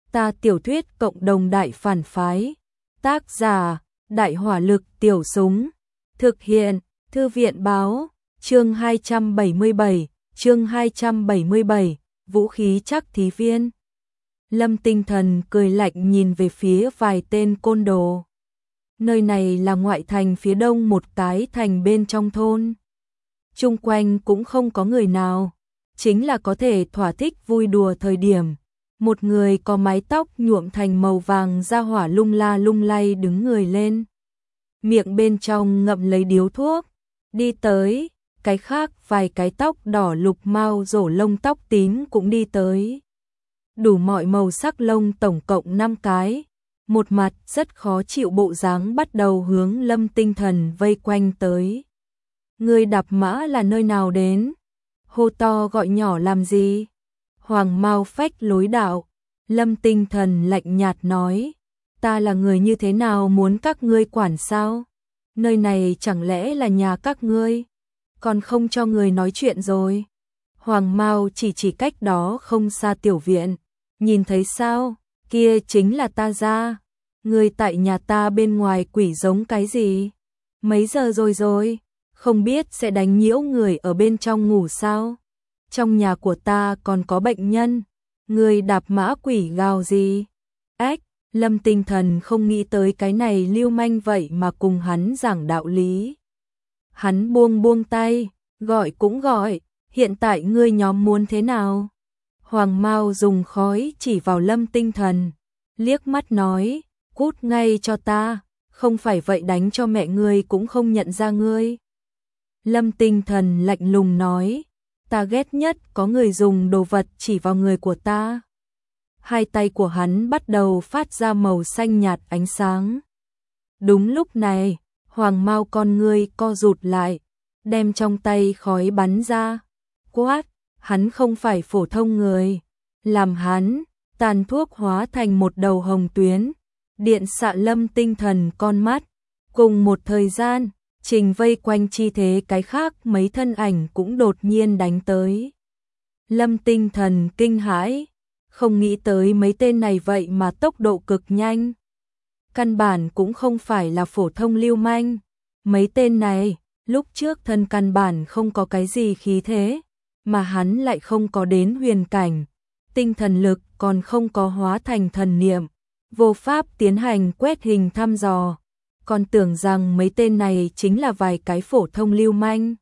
Ta tiểu thuyết cộng đồng đại phản phái. Tác giả: Đại hỏa lực tiểu súng. Thực hiện: Thư viện báo. Chương 277, vũ khí chắc thí viên. Lâm Tinh Thần cười lạnh nhìn về phía vài tên côn đồ. Nơi này là ngoại thành phía đông một cái thành bên trong thôn. Chung quanh cũng không có người nào, chính là có thể thỏa thích vui đùa thời điểm. Một người có mái tóc nhuộm thành màu vàng ra hỏa lung la lung lay đứng người lên. Miệng bên trong ngậm lấy điếu thuốc, đi tới, cái khác vài cái tóc đỏ lục mao rổ lông tóc tím cũng đi tới. Đủ mọi màu sắc lông tổng cộng 5 cái, một mặt rất khó chịu bộ dáng bắt đầu hướng Lâm Tinh Thần vây quanh tới. Người đạp mã là nơi nào đến? Hô to gọi nhỏ làm gì? Hoàng Mao phách lối đạo. Lâm Tinh Thần lạnh nhạt nói, ta là người như thế nào muốn các ngươi quản sao? Nơi này chẳng lẽ là nhà các ngươi? Còn không cho người nói chuyện rồi. Hoàng Mao chỉ cách đó không xa tiểu viện. Nhìn thấy sao? Kia chính là ta ra. Người tại nhà ta bên ngoài quỷ giống cái gì? Mấy giờ rồi? Không biết sẽ đánh nhiễu người ở bên trong ngủ sao? Trong nhà của ta còn có bệnh nhân. Người đạp mã quỷ gào gì? Ách, Lâm Tinh Thần không nghĩ tới cái này lưu manh vậy mà cùng hắn giảng đạo lý. Hắn buông tay, gọi cũng gọi, hiện tại ngươi nhóm muốn thế nào? Hoàng Mao dùng khói chỉ vào Lâm Tinh Thần, liếc mắt nói, cút ngay cho ta, không phải vậy đánh cho mẹ ngươi cũng không nhận ra ngươi. Lâm Tinh Thần lạnh lùng nói, ta ghét nhất có người dùng đồ vật chỉ vào người của ta. Hai tay của hắn bắt đầu phát ra màu xanh nhạt ánh sáng. Đúng lúc này, Hoàng Mao con ngươi co rụt lại, đem trong tay khói bắn ra. Quát, hắn không phải phổ thông người. Làm hắn, tàn thuốc hóa thành một đầu hồng tuyến, điện xạ Lâm Tinh Thần con mắt. Cùng một thời gian, trình vây quanh chi thế cái khác mấy thân ảnh cũng đột nhiên đánh tới. Lâm Tinh Thần kinh hãi, không nghĩ tới mấy tên này vậy mà tốc độ cực nhanh. Căn bản cũng không phải là phổ thông lưu manh. Mấy tên này, lúc trước thân căn bản không có cái gì khí thế, mà hắn lại không có đến huyền cảnh. Tinh thần lực còn không có hóa thành thần niệm, vô pháp tiến hành quét hình thăm dò. Còn tưởng rằng mấy tên này chính là vài cái phổ thông lưu manh.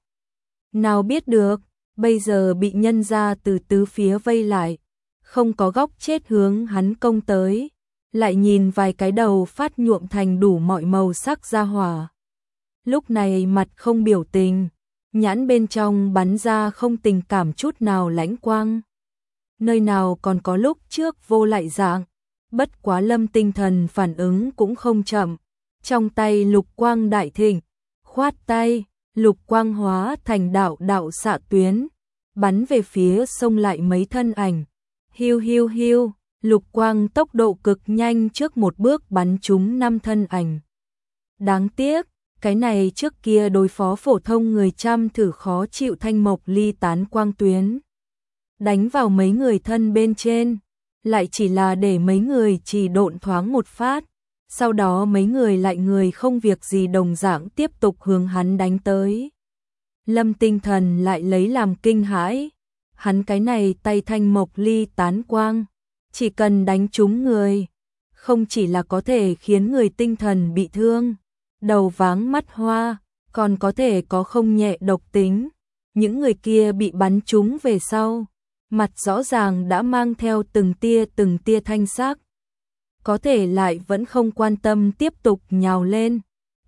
Nào biết được, bây giờ bị nhân ra từ tứ phía vây lại, không có góc chết hướng hắn công tới, lại nhìn vài cái đầu phát nhuộm thành đủ mọi màu sắc ra hỏa. Lúc này mặt không biểu tình, nhãn bên trong bắn ra không tình cảm chút nào lãnh quang. Nơi nào còn có lúc trước vô lại dạng, bất quá Lâm Tinh Thần phản ứng cũng không chậm. Trong tay lục quang đại thịnh, khoát tay, lục quang hóa thành đạo xạ tuyến, bắn về phía xông lại mấy thân ảnh. Hiu, lục quang tốc độ cực nhanh trước một bước bắn trúng 5 thân ảnh. Đáng tiếc, cái này trước kia đối phó phổ thông người trăm thử khó chịu thanh mộc ly tán quang tuyến. Đánh vào mấy người thân bên trên, lại chỉ là để mấy người chỉ độn thoáng một phát. Sau đó mấy người lại người không việc gì đồng dạng tiếp tục hướng hắn đánh tới. Lâm Tinh Thần lại lấy làm kinh hãi. Hắn cái này tay thanh mộc ly tán quang, chỉ cần đánh trúng người, không chỉ là có thể khiến người tinh thần bị thương, đầu váng mắt hoa, còn có thể có không nhẹ độc tính. Những người kia bị bắn trúng về sau, mặt rõ ràng đã mang theo từng tia thanh sắc. Có thể lại vẫn không quan tâm tiếp tục nhào lên.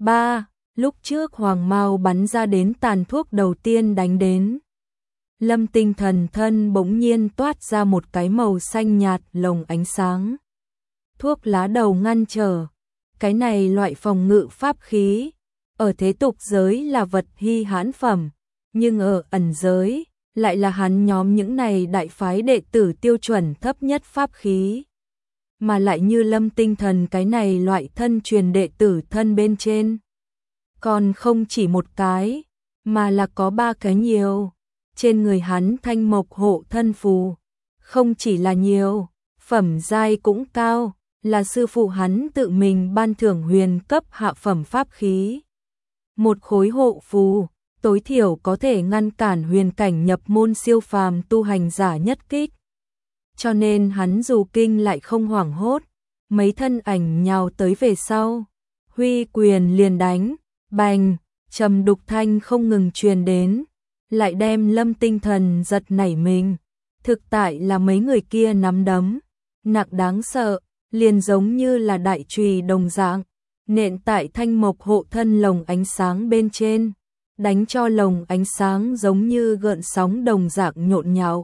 Lúc trước Hoàng Mao bắn ra đến tàn thuốc đầu tiên đánh đến. Lâm Tinh Thần thân bỗng nhiên toát ra một cái màu xanh nhạt lồng ánh sáng. Thuốc lá đầu ngăn trở. Cái này loại phòng ngự pháp khí, ở thế tục giới là vật hi hãn phẩm, nhưng ở ẩn giới, lại là hắn nhóm những này đại phái đệ tử tiêu chuẩn thấp nhất pháp khí. Mà lại như Lâm Tinh Thần cái này loại thân truyền đệ tử thân bên trên. Còn không chỉ một cái, mà là có 3 cái nhiều. Trên người hắn thanh mộc hộ thân phù, không chỉ là nhiều, phẩm giai cũng cao, là sư phụ hắn tự mình ban thưởng huyền cấp hạ phẩm pháp khí. Một khối hộ phù, tối thiểu có thể ngăn cản huyền cảnh nhập môn siêu phàm tu hành giả nhất kích. Cho nên hắn dù kinh lại không hoảng hốt, mấy thân ảnh nhào tới về sau. Huy quyền liền đánh, bành, trầm đục thanh không ngừng truyền đến, lại đem Lâm Tinh Thần giật nảy mình. Thực tại là mấy người kia nắm đấm, nặng đáng sợ, liền giống như là đại chùy đồng dạng, nện tại thanh mộc hộ thân lồng ánh sáng bên trên, đánh cho lồng ánh sáng giống như gợn sóng đồng dạng nhộn nhạo.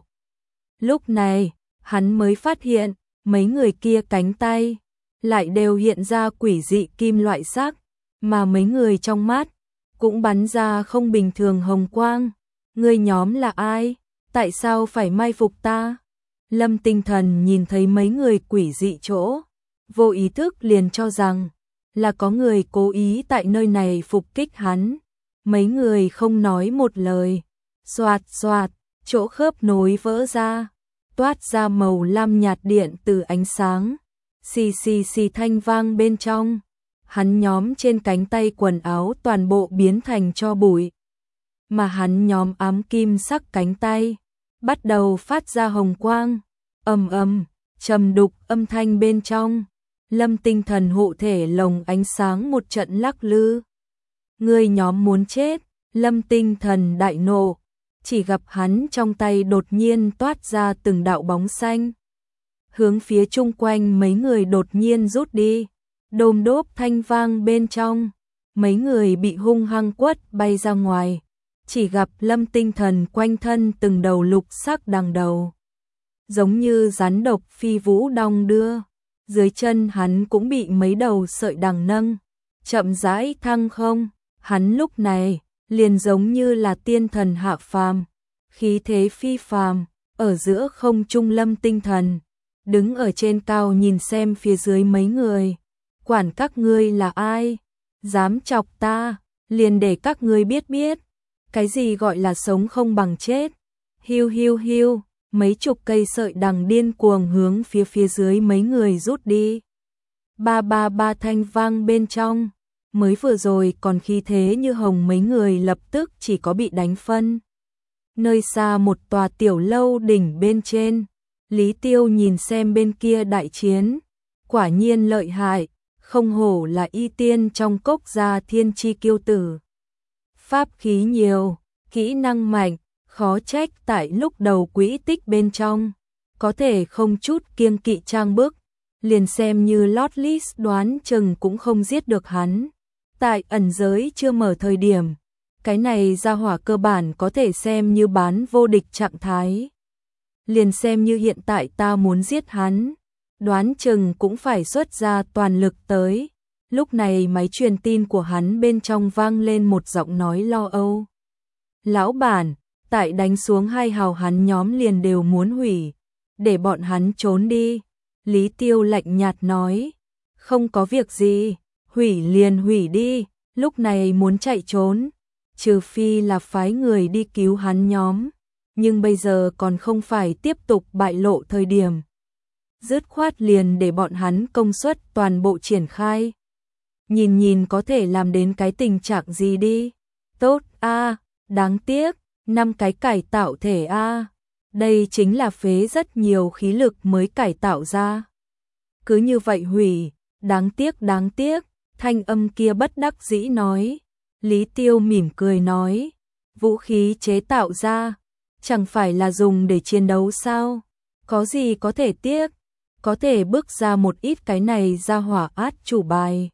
Lúc này, hắn mới phát hiện, mấy người kia cánh tay lại đều hiện ra quỷ dị kim loại sắc, mà mấy người trong mắt cũng bắn ra không bình thường hồng quang. Người nhóm là ai? Tại sao phải mai phục ta? Lâm Tinh Thần nhìn thấy mấy người quỷ dị chỗ, vô ý thức liền cho rằng là có người cố ý tại nơi này phục kích hắn. Mấy người không nói một lời, xoạt xoạt, chỗ khớp nối vỡ ra, toát ra màu lam nhạt điện từ ánh sáng, xì xì xì thanh vang bên trong. Hắn nhóm trên cánh tay quần áo toàn bộ biến thành tro bụi, mà hắn nhóm ám kim sắc cánh tay bắt đầu phát ra hồng quang, ầm ầm, trầm đục âm thanh bên trong. Lâm Tinh Thần hộ thể lồng ánh sáng một trận lắc lư. Người nhóm muốn chết. Lâm Tinh Thần đại nộ, chỉ gặp hắn trong tay đột nhiên toát ra từng đạo bóng xanh, hướng phía chung quanh mấy người đột nhiên rút đi. Đôm đốp thanh vang bên trong, mấy người bị hung hăng quất bay ra ngoài. Chỉ gặp Lâm Tinh Thần quanh thân từng đầu lục sắc đằng đầu, giống như rắn độc phi vũ đong đưa. Dưới chân hắn cũng bị mấy đầu sợi đằng nâng, chậm rãi thăng không. Hắn lúc này liền giống như là tiên thần hạ phàm, khí thế phi phàm, ở giữa không trung. Lâm Tinh Thần đứng ở trên cao nhìn xem phía dưới mấy người. Quản các ngươi là ai? Dám chọc ta, liền để các ngươi biết biết. Cái gì gọi là sống không bằng chết. Hiu hiu hiu, mấy chục cây sợi đằng điên cuồng hướng phía dưới mấy người rút đi. Ba ba ba thanh vang bên trong, mới vừa rồi còn khí thế như hồng mấy người lập tức chỉ có bị đánh phân. Nơi xa một tòa tiểu lâu đỉnh bên trên, Lý Tiêu nhìn xem bên kia đại chiến, quả nhiên lợi hại, không hổ là y tiên trong cốc gia thiên chi kiêu tử. Pháp khí nhiều, kỹ năng mạnh, khó trách tại lúc đầu quỹ tích bên trong, có thể không chút kiêng kỵ trang bức, liền xem như Lord List đoán chừng cũng không giết được hắn. Tại ẩn giới chưa mở thời điểm, cái này gia hỏa cơ bản có thể xem như bán vô địch trạng thái. Liền xem như hiện tại ta muốn giết hắn, đoán chừng cũng phải xuất ra toàn lực tới. Lúc này máy truyền tin của hắn bên trong vang lên một giọng nói lo âu. Lão bản, tại đánh xuống hai hào hắn nhóm liền đều muốn hủy, để bọn hắn trốn đi. Lý Tiêu lạnh nhạt nói, không có việc gì, hủy liền hủy đi, lúc này muốn chạy trốn, trừ phi là phái người đi cứu hắn nhóm, nhưng bây giờ còn không phải tiếp tục bại lộ thời điểm. Dứt khoát liền để bọn hắn công suất toàn bộ triển khai. Nhìn nhìn có thể làm đến cái tình trạng gì đi. Tốt a, đáng tiếc, 5 cái cải tạo thể a. Đây chính là phế rất nhiều khí lực mới cải tạo ra. Cứ như vậy hủy, đáng tiếc, thanh âm kia bất đắc dĩ nói. Lý Tiêu mỉm cười nói, vũ khí chế tạo ra, chẳng phải là dùng để chiến đấu sao? Có gì có thể tiếc, có thể bước ra một ít cái này ra hỏa át chủ bài.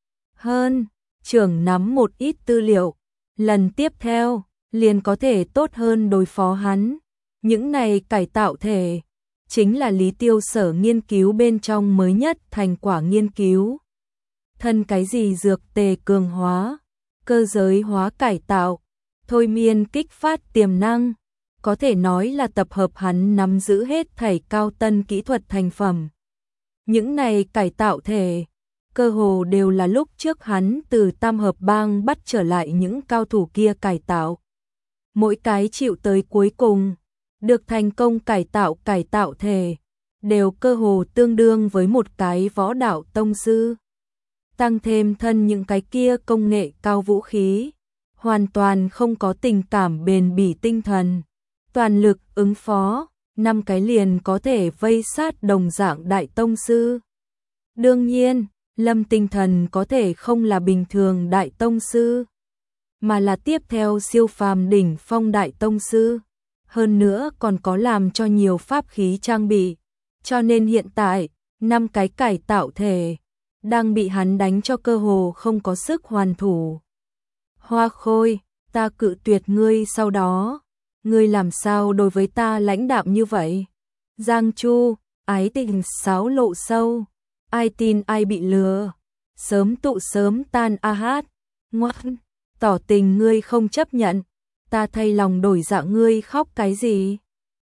Hơn, trưởng nắm một ít tư liệu, lần tiếp theo, liền có thể tốt hơn đối phó hắn. Những này cải tạo thể, chính là Lý Tiêu sở nghiên cứu bên trong mới nhất thành quả nghiên cứu. Thân cái gì dược tề cường hóa, cơ giới hóa cải tạo, thôi miên kích phát tiềm năng, có thể nói là tập hợp hắn nắm giữ hết thảy cao tân kỹ thuật thành phẩm. Những này cải tạo thể, cơ hồ đều là lúc trước hắn từ Tam Hợp Bang bắt trở lại những cao thủ kia cải tạo. Mỗi cái chịu tới cuối cùng, được thành công cải tạo thể, đều cơ hồ tương đương với một cái võ đạo tông sư. Tăng thêm thân những cái kia công nghệ cao vũ khí, hoàn toàn không có tình cảm bền bỉ tinh thần, toàn lực ứng phó, 5 cái liền có thể vây sát đồng dạng đại tông sư. Đương nhiên, Lâm Tinh Thần có thể không là bình thường đại tông sư, mà là tiếp theo siêu phàm đỉnh phong đại tông sư, hơn nữa còn có làm cho nhiều pháp khí trang bị, cho nên hiện tại, 5 cái cải tạo thể đang bị hắn đánh cho cơ hồ không có sức hoàn thủ. Hoa Khôi, ta cự tuyệt ngươi, sau đó ngươi làm sao đối với ta lãnh đạm như vậy? Giang Chu, ái tình xáo lộ sâu, ai tin ai bị lừa, sớm tụ sớm tan a hát, ngoan, tỏ tình ngươi không chấp nhận, ta thay lòng đổi dạ, ngươi khóc cái gì?